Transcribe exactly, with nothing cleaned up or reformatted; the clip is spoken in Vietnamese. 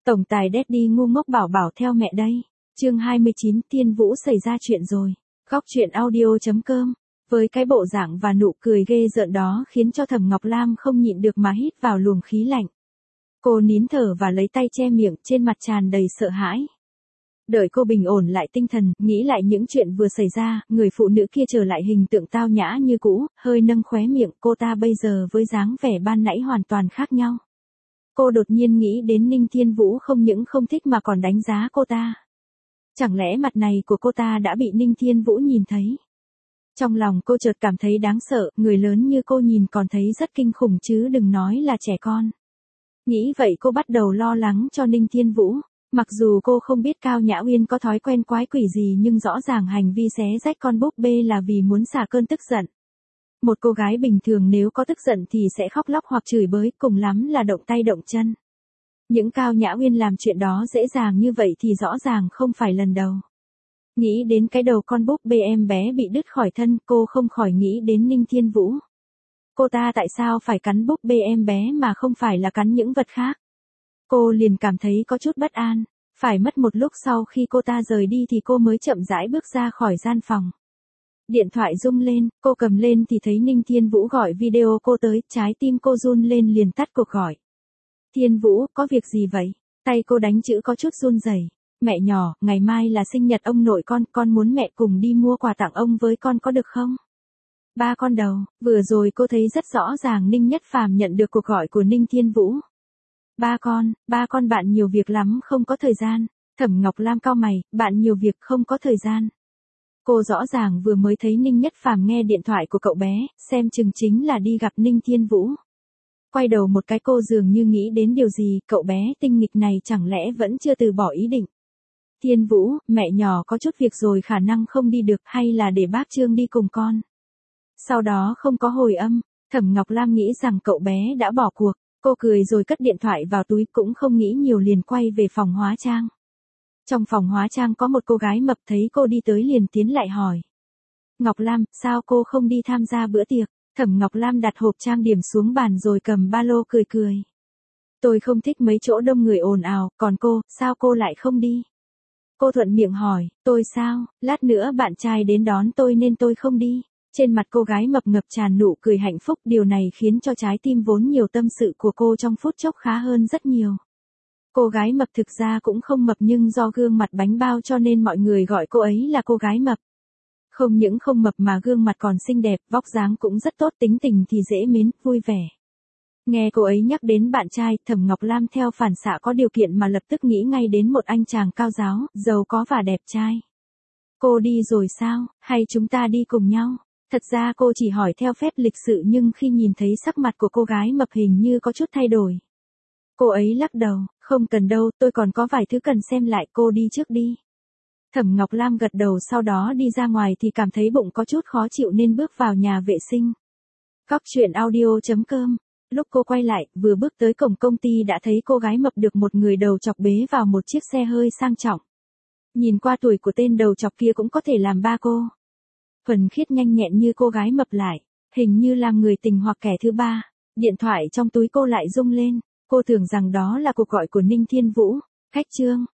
Tổng tài Daddy ngu ngốc bảo bảo theo mẹ đây. Chương hai mươi chín, Thiên Vũ xảy ra chuyện rồi. Góc truyện audio chấm com. Với cái bộ dạng và nụ cười ghê rợn đó khiến cho Thẩm Ngọc Lam không nhịn được mà hít vào luồng khí lạnh. Cô nín thở và lấy tay che miệng, trên mặt tràn đầy sợ hãi. Đợi cô bình ổn lại tinh thần, nghĩ lại những chuyện vừa xảy ra, người phụ nữ kia trở lại hình tượng tao nhã như cũ, hơi nâng khóe miệng, cô ta bây giờ với dáng vẻ ban nãy hoàn toàn khác nhau. Cô đột nhiên nghĩ đến Ninh Thiên Vũ không những không thích mà còn đánh giá cô ta. Chẳng lẽ mặt này của cô ta đã bị Ninh Thiên Vũ nhìn thấy? Trong lòng cô chợt cảm thấy đáng sợ, người lớn như cô nhìn còn thấy rất kinh khủng chứ đừng nói là trẻ con. Nghĩ vậy cô bắt đầu lo lắng cho Ninh Thiên Vũ. Mặc dù cô không biết Cao Nhã Uyên có thói quen quái quỷ gì nhưng rõ ràng hành vi xé rách con búp bê là vì muốn xả cơn tức giận. Một cô gái bình thường nếu có tức giận thì sẽ khóc lóc hoặc chửi bới, cùng lắm là động tay động chân. Những Cao Nhã Uyên làm chuyện đó dễ dàng như vậy thì rõ ràng không phải lần đầu. Nghĩ đến cái đầu con búp bê em bé bị đứt khỏi thân, cô không khỏi nghĩ đến Ninh Thiên Vũ. Cô ta tại sao phải cắn búp bê em bé mà không phải là cắn những vật khác? Cô liền cảm thấy có chút bất an. Phải mất một lúc sau khi cô ta rời đi thì cô mới chậm rãi bước ra khỏi gian phòng. Điện thoại rung lên, cô cầm lên thì thấy Ninh Thiên Vũ gọi video cô tới, trái tim cô run lên liền tắt cuộc gọi. Thiên Vũ, có việc gì vậy? Tay cô đánh chữ có chút run rẩy. Mẹ nhỏ, ngày mai là sinh nhật ông nội con, con muốn mẹ cùng đi mua quà tặng ông với con có được không? Ba con đầu, vừa rồi cô thấy rất rõ ràng Ninh Nhất Phàm nhận được cuộc gọi của Ninh Thiên Vũ. Ba con, ba con bạn nhiều việc lắm không có thời gian. Thẩm Ngọc Lam cau mày, bạn nhiều việc không có thời gian. Cô rõ ràng vừa mới thấy Ninh Nhất Phàm nghe điện thoại của cậu bé, xem chừng chính là đi gặp Ninh Thiên Vũ. Quay đầu một cái cô dường như nghĩ đến điều gì, cậu bé tinh nghịch này chẳng lẽ vẫn chưa từ bỏ ý định. Thiên Vũ, mẹ nhỏ có chút việc rồi khả năng không đi được hay là để bác Trương đi cùng con. Sau đó không có hồi âm, Thẩm Ngọc Lam nghĩ rằng cậu bé đã bỏ cuộc. Cô cười rồi cất điện thoại vào túi cũng không nghĩ nhiều liền quay về phòng hóa trang. Trong phòng hóa trang có một cô gái mập thấy cô đi tới liền tiến lại hỏi. Ngọc Lam, sao cô không đi tham gia bữa tiệc? Thẩm Ngọc Lam đặt hộp trang điểm xuống bàn rồi cầm ba lô cười cười. Tôi không thích mấy chỗ đông người ồn ào, còn cô, sao cô lại không đi? Cô thuận miệng hỏi, tôi sao, lát nữa bạn trai đến đón tôi nên tôi không đi. Trên mặt cô gái mập ngập tràn nụ cười hạnh phúc, điều này khiến cho trái tim vốn nhiều tâm sự của cô trong phút chốc khá hơn rất nhiều. Cô gái mập thực ra cũng không mập nhưng do gương mặt bánh bao cho nên mọi người gọi cô ấy là cô gái mập. Không những không mập mà gương mặt còn xinh đẹp, vóc dáng cũng rất tốt, tính tình thì dễ mến, vui vẻ. Nghe cô ấy nhắc đến bạn trai, Thẩm Ngọc Lam theo phản xạ có điều kiện mà lập tức nghĩ ngay đến một anh chàng cao giáo, giàu có và đẹp trai. Cô đi rồi sao, hay chúng ta đi cùng nhau? Thật ra cô chỉ hỏi theo phép lịch sự nhưng khi nhìn thấy sắc mặt của cô gái mập hình như có chút thay đổi. Cô ấy lắc đầu, không cần đâu, tôi còn có vài thứ cần xem lại, cô đi trước đi. Thẩm Ngọc Lam gật đầu sau đó đi ra ngoài thì cảm thấy bụng có chút khó chịu nên bước vào nhà vệ sinh. Góc truyện audio chấm com. Lúc cô quay lại, vừa bước tới cổng công ty đã thấy cô gái mập được một người đầu chọc bế vào một chiếc xe hơi sang trọng. Nhìn qua tuổi của tên đầu chọc kia cũng có thể làm ba cô. Thuần khiết nhanh nhẹn như cô gái mập lại, hình như làm người tình hoặc kẻ thứ ba. Điện thoại trong túi cô lại rung lên, cô tưởng rằng đó là cuộc gọi của Ninh Thiên Vũ. Khách Trương,